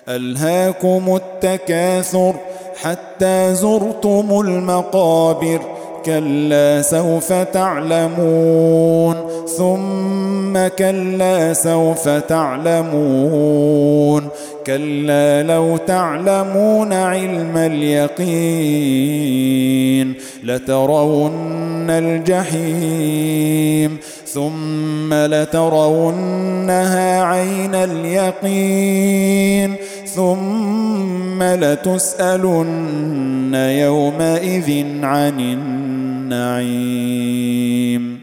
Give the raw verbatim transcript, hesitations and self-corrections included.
ألهاكم التكاثر حتى زرتم المقابر كلا سوف تعلمون ثم كلا سوف تعلمون كلا لو تعلمون علم اليقين لترون الجحيم ثم لترونها عين اليقين ثم لتسألن يومئذ عن النعيم.